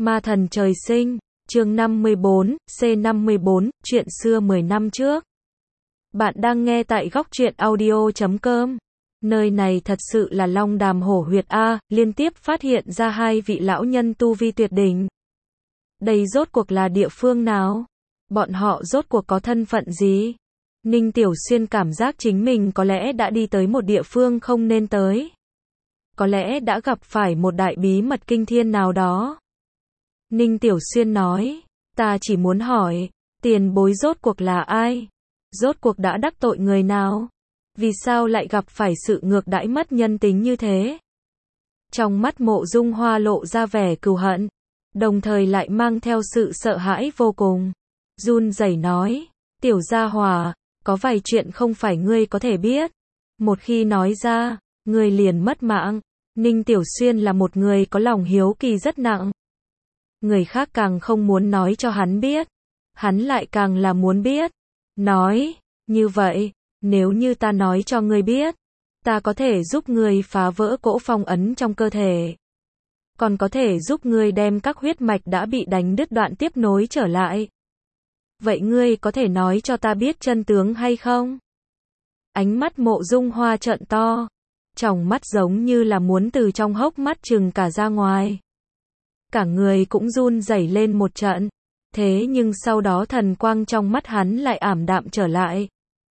Ma thần trời sinh, chương 54, C54, chuyện xưa 10 năm trước. Bạn đang nghe tại góc truyện audio.com. Nơi này thật sự là Long Đàm Hổ Huyệt A, liên tiếp phát hiện ra hai vị lão nhân tu vi tuyệt đỉnh. Đây rốt cuộc là địa phương nào? Bọn họ rốt cuộc có thân phận gì? Ninh Tiểu Xuyên cảm giác chính mình có lẽ đã đi tới một địa phương không nên tới. Có lẽ đã gặp phải một đại bí mật kinh thiên nào đó. Ninh Tiểu Xuyên nói, ta chỉ muốn hỏi, tiền bối rốt cuộc là ai? Rốt cuộc đã đắc tội người nào? Vì sao lại gặp phải sự ngược đãi mất nhân tính như thế? Trong mắt Mộ Dung Hoa lộ ra vẻ cừu hận, đồng thời lại mang theo sự sợ hãi vô cùng. Run rẩy nói, tiểu gia hỏa, có vài chuyện không phải ngươi có thể biết. Một khi nói ra, ngươi liền mất mạng. Ninh Tiểu Xuyên là một người có lòng hiếu kỳ rất nặng. Người khác càng không muốn nói cho hắn biết, hắn lại càng là muốn biết. Nói, như vậy, nếu như ta nói cho ngươi biết, ta có thể giúp ngươi phá vỡ cỗ phong ấn trong cơ thể. Còn có thể giúp ngươi đem các huyết mạch đã bị đánh đứt đoạn tiếp nối trở lại. Vậy ngươi có thể nói cho ta biết chân tướng hay không? Ánh mắt Mộ Dung Hoa trợn to, tròng mắt giống như là muốn từ trong hốc mắt trừng cả ra ngoài. Cả người cũng run rẩy lên một trận, thế nhưng sau đó thần quang trong mắt hắn lại ảm đạm trở lại.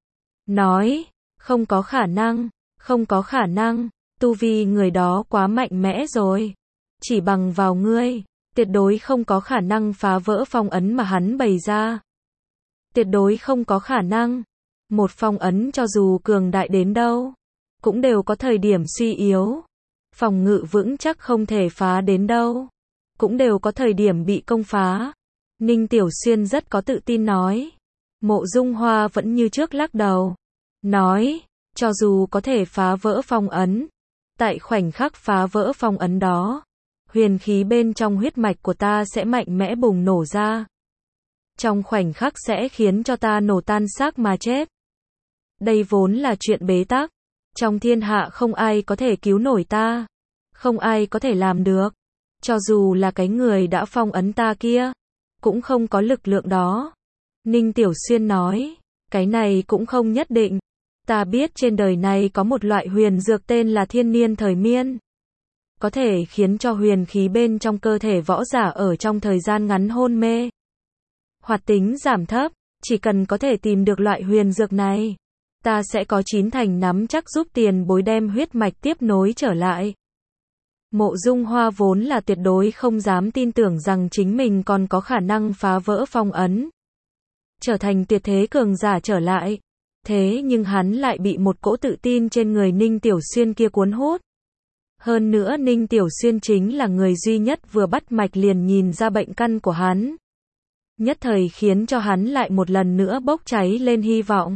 Nói, không có khả năng, không có khả năng, tu vi người đó quá mạnh mẽ rồi. Chỉ bằng vào ngươi, tuyệt đối không có khả năng phá vỡ phong ấn mà hắn bày ra. Tuyệt đối không có khả năng. Một phong ấn cho dù cường đại đến đâu, cũng đều có thời điểm suy yếu. Phòng ngự vững chắc không thể phá đến đâu, cũng đều có thời điểm bị công phá. Ninh Tiểu Xuyên rất có tự tin nói. Mộ Dung Hoa vẫn như trước lắc đầu. Nói, cho dù có thể phá vỡ phong ấn, tại khoảnh khắc phá vỡ phong ấn đó, huyền khí bên trong huyết mạch của ta sẽ mạnh mẽ bùng nổ ra. Trong khoảnh khắc sẽ khiến cho ta nổ tan xác mà chết. Đây vốn là chuyện bế tắc. Trong thiên hạ không ai có thể cứu nổi ta. Không ai có thể làm được. Cho dù là cái người đã phong ấn ta kia, cũng không có lực lượng đó. Ninh Tiểu Xuyên nói, cái này cũng không nhất định. Ta biết trên đời này có một loại huyền dược tên là thiên niên thời miên. Có thể khiến cho huyền khí bên trong cơ thể võ giả ở trong thời gian ngắn hôn mê. Hoạt tính giảm thấp, chỉ cần có thể tìm được loại huyền dược này, ta sẽ có 9 thành nắm chắc giúp tiền bối đem huyết mạch tiếp nối trở lại. Mộ Dung Hoa vốn là tuyệt đối không dám tin tưởng rằng chính mình còn có khả năng phá vỡ phong ấn, trở thành tuyệt thế cường giả trở lại. Thế nhưng hắn lại bị một cỗ tự tin trên người Ninh Tiểu Xuyên kia cuốn hút. Hơn nữa Ninh Tiểu Xuyên chính là người duy nhất vừa bắt mạch liền nhìn ra bệnh căn của hắn. Nhất thời khiến cho hắn lại một lần nữa bốc cháy lên hy vọng.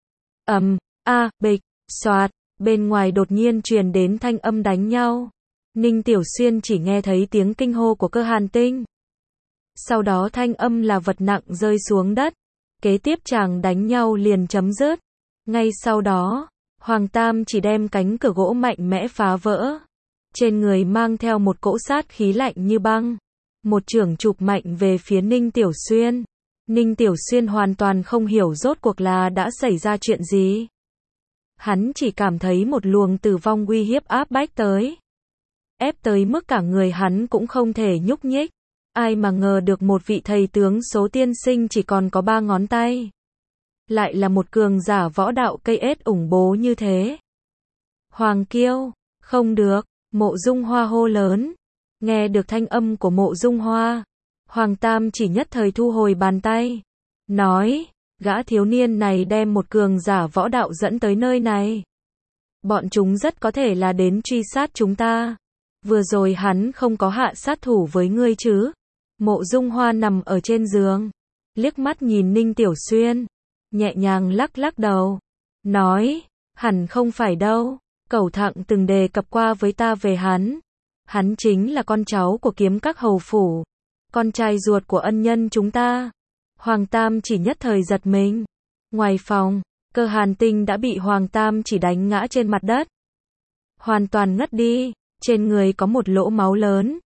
Bịch, xoạt, bên ngoài đột nhiên truyền đến thanh âm đánh nhau. Ninh Tiểu Xuyên chỉ nghe thấy tiếng kinh hô của Cơ Hàn Tinh. Sau đó thanh âm là vật nặng rơi xuống đất. Kế tiếp chàng đánh nhau liền chấm dứt. Ngay sau đó, Hoàng Tam chỉ đem cánh cửa gỗ mạnh mẽ phá vỡ. Trên người mang theo một cỗ sát khí lạnh như băng. Một chưởng chụp mạnh về phía Ninh Tiểu Xuyên. Ninh Tiểu Xuyên hoàn toàn không hiểu rốt cuộc là đã xảy ra chuyện gì. Hắn chỉ cảm thấy một luồng tử vong uy hiếp áp bách tới. Ép tới mức cả người hắn cũng không thể nhúc nhích. Ai mà ngờ được một vị thầy tướng số tiên sinh chỉ còn có 3 ngón tay. Lại là một cường giả võ đạo cây ết ủng bố như thế. Hoàng Kiêu, không được, Mộ Dung Hoa hô lớn. Nghe được thanh âm của Mộ Dung Hoa, Hoàng Tam chỉ nhất thời thu hồi bàn tay. Nói, gã thiếu niên này đem một cường giả võ đạo dẫn tới nơi này. Bọn chúng rất có thể là đến truy sát chúng ta. Vừa rồi hắn không có hạ sát thủ với ngươi chứ? Mộ Dung Hoa nằm ở trên giường, liếc mắt nhìn Ninh Tiểu Xuyên, nhẹ nhàng lắc lắc đầu. Nói, hẳn không phải đâu, Cẩu Thặng từng đề cập qua với ta về hắn. Hắn chính là con cháu của Kiếm Các hầu phủ, con trai ruột của ân nhân chúng ta. Hoàng Tam chỉ nhất thời giật mình. Ngoài phòng, Cơ Hàn Tinh đã bị Hoàng Tam chỉ đánh ngã trên mặt đất. Hoàn toàn ngất đi, trên người có một lỗ máu lớn.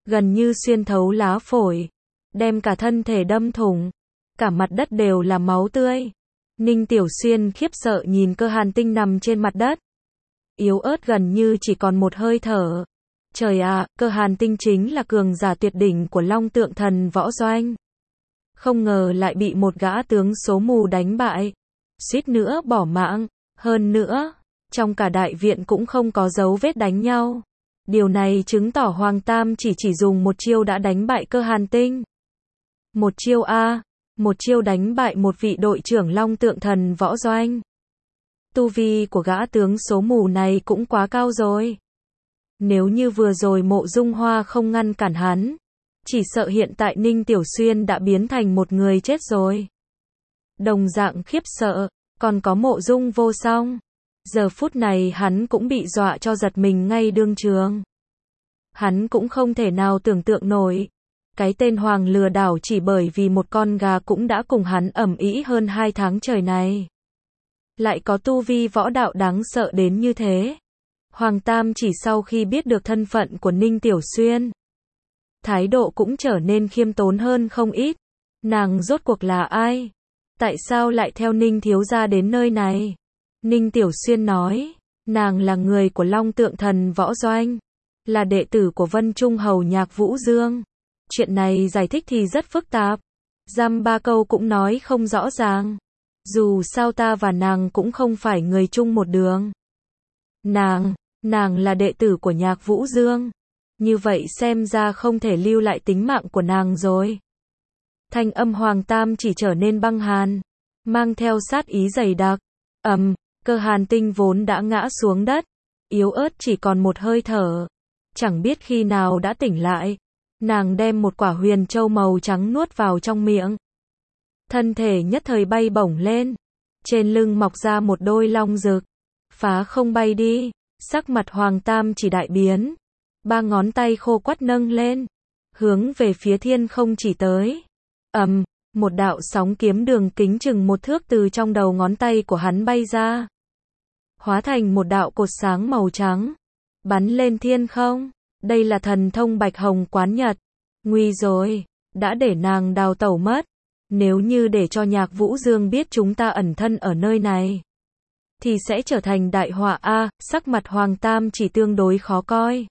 gần như xuyên thấu lá phổi, đem cả thân thể đâm thủng, cả mặt đất đều là máu tươi. Ninh Tiểu Xuyên khiếp sợ nhìn Cơ Hàn Tinh nằm trên mặt đất, yếu ớt gần như chỉ còn một hơi thở. Trời ạ, Cơ Hàn Tinh chính là cường giả tuyệt đỉnh của Long Tượng Thần Võ Doanh. Không ngờ lại bị một gã tướng số mù đánh bại, suýt nữa bỏ mạng. Hơn nữa, trong cả đại viện cũng không có dấu vết đánh nhau. Điều này chứng tỏ Hoàng Tam chỉ dùng một chiêu đã đánh bại Cơ Hàn Tinh. Một chiêu a, một chiêu đánh bại một vị đội trưởng Long Tượng Thần Võ Doanh. Tu vi của gã tướng số mù này cũng quá cao rồi. Nếu như vừa rồi Mộ Dung Hoa không ngăn cản hắn, chỉ sợ hiện tại Ninh Tiểu Xuyên đã biến thành một người chết rồi. Đồng dạng khiếp sợ, còn có Mộ Dung Vô Song. Giờ phút này hắn cũng bị dọa cho giật mình ngay đương trường. Hắn cũng không thể nào tưởng tượng nổi. Cái tên Hoàng lừa đảo chỉ bởi vì một con gà cũng đã cùng hắn ầm ĩ hơn 2 tháng trời này. Lại có tu vi võ đạo đáng sợ đến như thế. Hoàng Tam chỉ sau khi biết được thân phận của Ninh Tiểu Xuyên, thái độ cũng trở nên khiêm tốn hơn không ít. Nàng rốt cuộc là ai? Tại sao lại theo Ninh thiếu gia đến nơi này? Ninh Tiểu Xuyên nói, nàng là người của Long Tượng Thần Võ Doanh, là đệ tử của Vân Trung Hầu Nhạc Vũ Dương. Chuyện này giải thích thì rất phức tạp, dăm ba câu cũng nói không rõ ràng. Dù sao ta và nàng cũng không phải người chung một đường. Nàng là đệ tử của Nhạc Vũ Dương. Như vậy xem ra không thể lưu lại tính mạng của nàng rồi. Thanh âm Hoàng Tam chỉ trở nên băng hàn, mang theo sát ý dày đặc. Cơ Hàn Tinh vốn đã ngã xuống đất, yếu ớt chỉ còn một hơi thở. Chẳng biết khi nào đã tỉnh lại, nàng đem một quả huyền châu màu trắng nuốt vào trong miệng. Thân thể nhất thời bay bổng lên, trên lưng mọc ra một đôi long rực, phá không bay đi. Sắc mặt Hoàng Tam chỉ đại biến, 3 ngón tay khô quắt nâng lên, hướng về phía thiên không chỉ tới. Một đạo sóng kiếm đường kính chừng 1 thước từ trong đầu ngón tay của hắn bay ra, hóa thành một đạo cột sáng màu trắng, bắn lên thiên không. Đây là thần thông Bạch Hồng Quán Nhật. Nguy rồi, đã để nàng đào tẩu mất. Nếu như để cho Nhạc Vũ Dương biết chúng ta ẩn thân ở nơi này, thì sẽ trở thành đại họa a. Sắc mặt Hoàng Tam chỉ tương đối khó coi.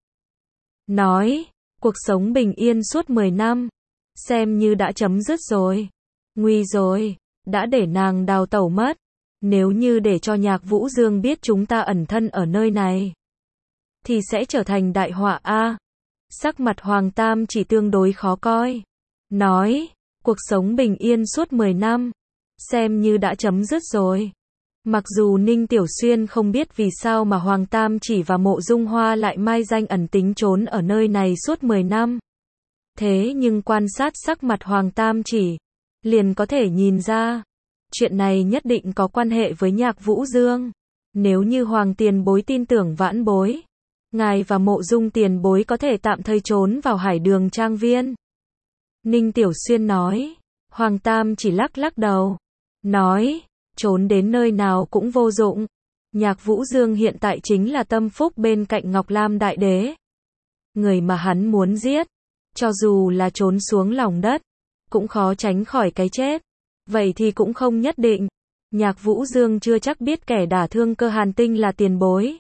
Nói, cuộc sống bình yên suốt 10 năm, xem như đã chấm dứt rồi. Nguy rồi, đã để nàng đào tẩu mất. Nếu như để cho Nhạc Vũ Dương biết chúng ta ẩn thân ở nơi này, thì sẽ trở thành đại họa a. Sắc mặt Hoàng Tam chỉ tương đối khó coi. Nói, cuộc sống bình yên suốt 10 năm, xem như đã chấm dứt rồi. Mặc dù Ninh Tiểu Xuyên không biết vì sao mà Hoàng Tam chỉ và Mộ Dung Hoa lại mai danh ẩn tính trốn ở nơi này suốt 10 năm. Thế nhưng quan sát sắc mặt Hoàng Tam chỉ, liền có thể nhìn ra, chuyện này nhất định có quan hệ với Nhạc Vũ Dương. Nếu như Hoàng tiền bối tin tưởng vãn bối, ngài và Mộ Dung tiền bối có thể tạm thời trốn vào Hải Đường Trang Viên. Ninh Tiểu Xuyên nói. Hoàng Tam chỉ lắc lắc đầu, nói, trốn đến nơi nào cũng vô dụng. Nhạc Vũ Dương hiện tại chính là tâm phúc bên cạnh Ngọc Lam Đại Đế. Người mà hắn muốn giết, cho dù là trốn xuống lòng đất, cũng khó tránh khỏi cái chết. Vậy thì cũng không nhất định. Nhạc Vũ Dương chưa chắc biết kẻ đả thương Cơ Hàn Tinh là tiền bối.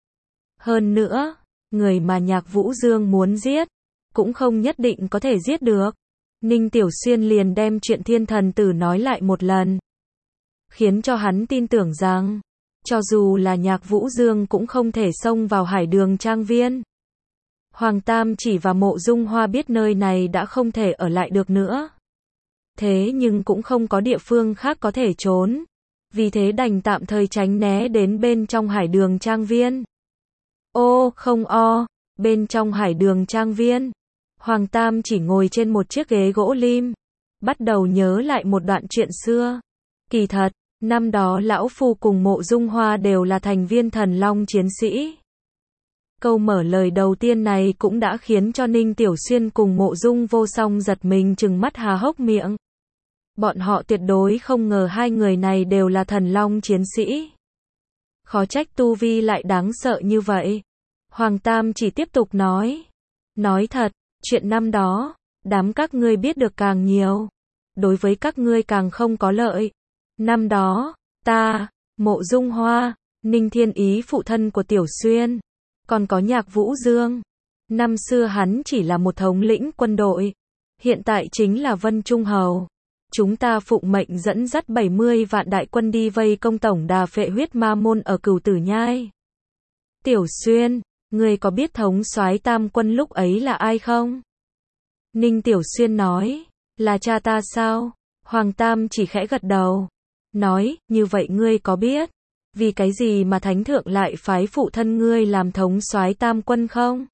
Hơn nữa, người mà Nhạc Vũ Dương muốn giết, cũng không nhất định có thể giết được. Ninh Tiểu Xuyên liền đem chuyện Thiên Thần Tử nói lại một lần, khiến cho hắn tin tưởng rằng, cho dù là Nhạc Vũ Dương cũng không thể xông vào Hải Đường Trang Viên. Hoàng Tam chỉ và Mộ Dung Hoa biết nơi này đã không thể ở lại được nữa. Thế nhưng cũng không có địa phương khác có thể trốn. Vì thế đành tạm thời tránh né đến bên trong Hải Đường Trang Viên. Ô, không o, bên trong Hải Đường Trang Viên, Hoàng Tam chỉ ngồi trên một chiếc ghế gỗ lim, bắt đầu nhớ lại một đoạn chuyện xưa. Kỳ thật, năm đó lão phu cùng Mộ Dung Hoa đều là thành viên Thần Long chiến sĩ. Câu mở lời đầu tiên này cũng đã khiến cho Ninh Tiểu Xuyên cùng Mộ Dung Vô Song giật mình trừng mắt há hốc miệng. Bọn họ tuyệt đối không ngờ hai người này đều là Thần Long chiến sĩ. Khó trách tu vi lại đáng sợ như vậy. Hoàng Tam chỉ tiếp tục nói. Nói thật, Chuyện năm đó, đám các ngươi biết được càng nhiều, đối với các ngươi càng không có lợi. Năm đó, ta, Mộ Dung Hoa, Ninh Thiên Ý phụ thân của Tiểu Xuyên, còn có Nhạc Vũ Dương. Năm xưa hắn chỉ là một thống lĩnh quân đội, hiện tại chính là Vân Trung Hầu. Chúng ta phụng mệnh dẫn dắt 70 vạn đại quân đi vây công tổng đà phệ huyết ma môn ở Cửu Tử Nhai. Tiểu Xuyên, ngươi có biết thống soái tam quân lúc ấy là ai không? Ninh Tiểu Xuyên nói, là cha ta sao? Hoàng Tam chỉ khẽ gật đầu, nói, như vậy ngươi có biết, vì cái gì mà Thánh Thượng lại phái phụ thân ngươi làm thống soái tam quân không?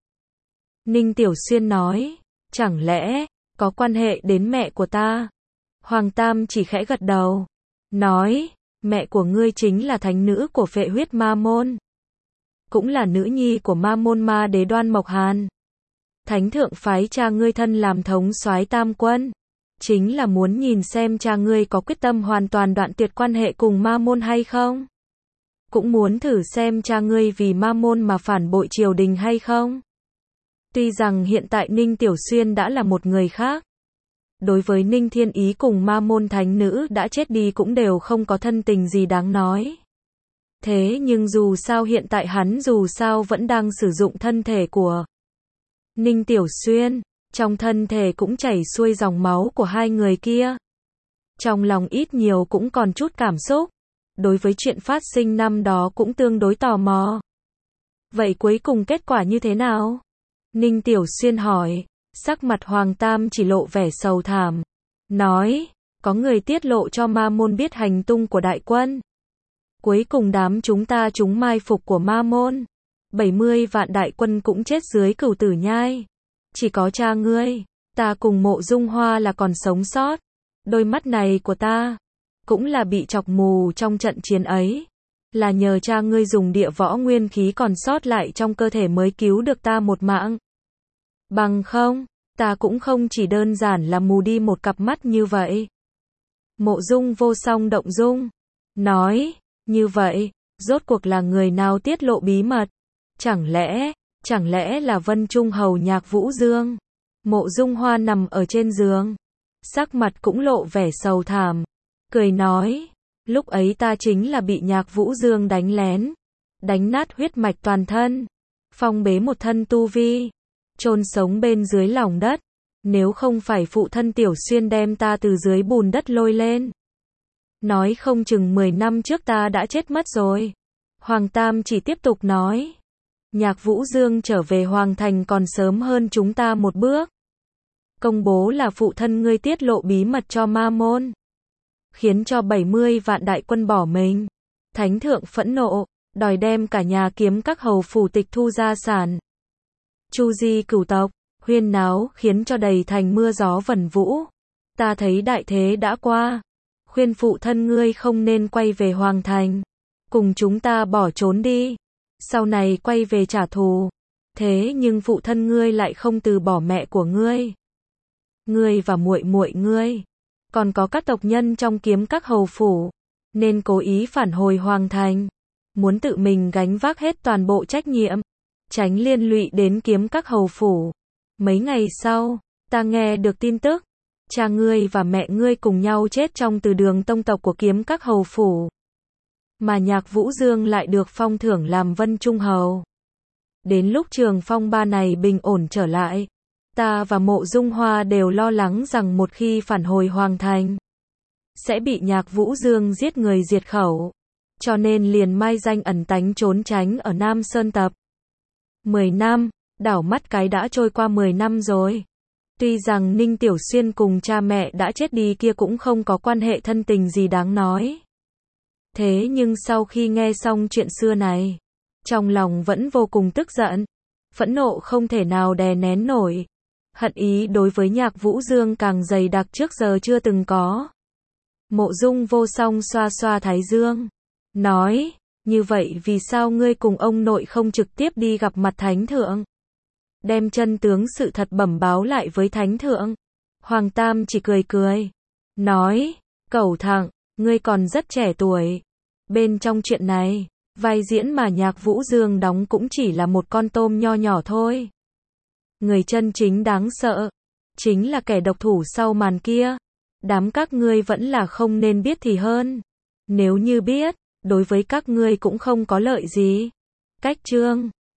Ninh Tiểu Xuyên nói, chẳng lẽ, có quan hệ đến mẹ của ta? Hoàng Tam chỉ khẽ gật đầu, nói, mẹ của ngươi chính là thánh nữ của phệ huyết ma môn, cũng là nữ nhi của ma môn ma đế Đoan Mộc Hàn. Thánh Thượng phái cha ngươi thân làm thống soái tam quân, chính là muốn nhìn xem cha ngươi có quyết tâm hoàn toàn đoạn tuyệt quan hệ cùng ma môn hay không. Cũng muốn thử xem cha ngươi vì ma môn mà phản bội triều đình hay không. Tuy rằng hiện tại Ninh Tiểu Xuyên đã là một người khác, đối với Ninh Thiên Ý cùng ma môn thánh nữ đã chết đi cũng đều không có thân tình gì đáng nói. Thế nhưng dù sao hiện tại hắn dù sao vẫn đang sử dụng thân thể của Ninh Tiểu Xuyên, trong thân thể cũng chảy xuôi dòng máu của hai người kia. Trong lòng ít nhiều cũng còn chút cảm xúc, đối với chuyện phát sinh năm đó cũng tương đối tò mò. Vậy cuối cùng kết quả như thế nào? Ninh Tiểu Xuyên hỏi, sắc mặt Hoàng Tam chỉ lộ vẻ sầu thảm, nói, có người tiết lộ cho ma môn biết hành tung của đại quân. Cuối cùng đám chúng ta trúng mai phục của ma môn, 70 vạn đại quân cũng chết dưới Cửu Tử Nhai. Chỉ có cha ngươi, ta cùng Mộ Dung Hoa là còn sống sót. Đôi mắt này của ta, cũng là bị chọc mù trong trận chiến ấy. Là nhờ cha ngươi dùng địa võ nguyên khí còn sót lại trong cơ thể mới cứu được ta một mạng. Bằng không, ta cũng không chỉ đơn giản là mù đi một cặp mắt như vậy. Mộ Dung Vô Song động dung, nói, như vậy, rốt cuộc là người nào tiết lộ bí mật? Chẳng lẽ là Vân Trung Hầu Nhạc Vũ Dương? Mộ Dung Hoa nằm ở trên giường, sắc mặt cũng lộ vẻ sầu thảm, cười nói, lúc ấy ta chính là bị Nhạc Vũ Dương đánh lén, đánh nát huyết mạch toàn thân, phong bế một thân tu vi, chôn sống bên dưới lòng đất, nếu không phải phụ thân Tiểu Xuyên đem ta từ dưới bùn đất lôi lên, nói không chừng 10 năm trước ta đã chết mất rồi. Hoàng Tam chỉ tiếp tục nói, Nhạc Vũ Dương trở về Hoàng Thành còn sớm hơn chúng ta một bước. Công bố là phụ thân ngươi tiết lộ bí mật cho ma môn, khiến cho 70 vạn đại quân bỏ mình. Thánh Thượng phẫn nộ, đòi đem cả nhà Kiếm Các hầu phủ tịch thu gia sản. Chu di cửu tộc, huyên náo khiến cho đầy thành mưa gió vần vũ. Ta thấy đại thế đã qua, khuyên phụ thân ngươi không nên quay về Hoàng Thành, cùng chúng ta bỏ trốn đi, sau này quay về trả thù. Thế nhưng phụ thân ngươi lại không từ bỏ mẹ của ngươi. Ngươi và muội muội ngươi, còn có các tộc nhân trong Kiếm Các hầu phủ, nên cố ý phản hồi Hoàng Thành, muốn tự mình gánh vác hết toàn bộ trách nhiệm, tránh liên lụy đến Kiếm Các hầu phủ. Mấy ngày sau, ta nghe được tin tức, cha ngươi và mẹ ngươi cùng nhau chết trong Từ Đường tông tộc của Kiếm Các hầu phủ, mà Nhạc Vũ Dương lại được phong thưởng làm Vân Trung Hầu. Đến lúc trường phong ba này bình ổn trở lại, ta và Mộ Dung Hoa đều lo lắng rằng một khi phản hồi Hoàng Thành, sẽ bị Nhạc Vũ Dương giết người diệt khẩu, cho nên liền mai danh ẩn tánh trốn tránh ở Nam Sơn Tập. 10 năm, đảo mắt cái đã trôi qua 10 năm rồi. Tuy rằng Ninh Tiểu Xuyên cùng cha mẹ đã chết đi kia cũng không có quan hệ thân tình gì đáng nói. Thế nhưng sau khi nghe xong chuyện xưa này, trong lòng vẫn vô cùng tức giận, phẫn nộ không thể nào đè nén nổi. Hận ý đối với Nhạc Vũ Dương càng dày đặc trước giờ chưa từng có. Mộ Dung Vô Song xoa xoa thái dương, nói, như vậy vì sao ngươi cùng ông nội không trực tiếp đi gặp mặt Thánh Thượng? Đem chân tướng sự thật bẩm báo lại với Thánh Thượng. Hoàng Tam chỉ cười cười, nói, cẩu thẳng, ngươi còn rất trẻ tuổi. Bên trong chuyện này, vai diễn mà Nhạc Vũ Dương đóng cũng chỉ là một con tôm nho nhỏ thôi. Người chân chính đáng sợ, chính là kẻ độc thủ sau màn kia. Đám các ngươi vẫn là không nên biết thì hơn. Nếu như biết, đối với các ngươi cũng không có lợi gì. Cách chương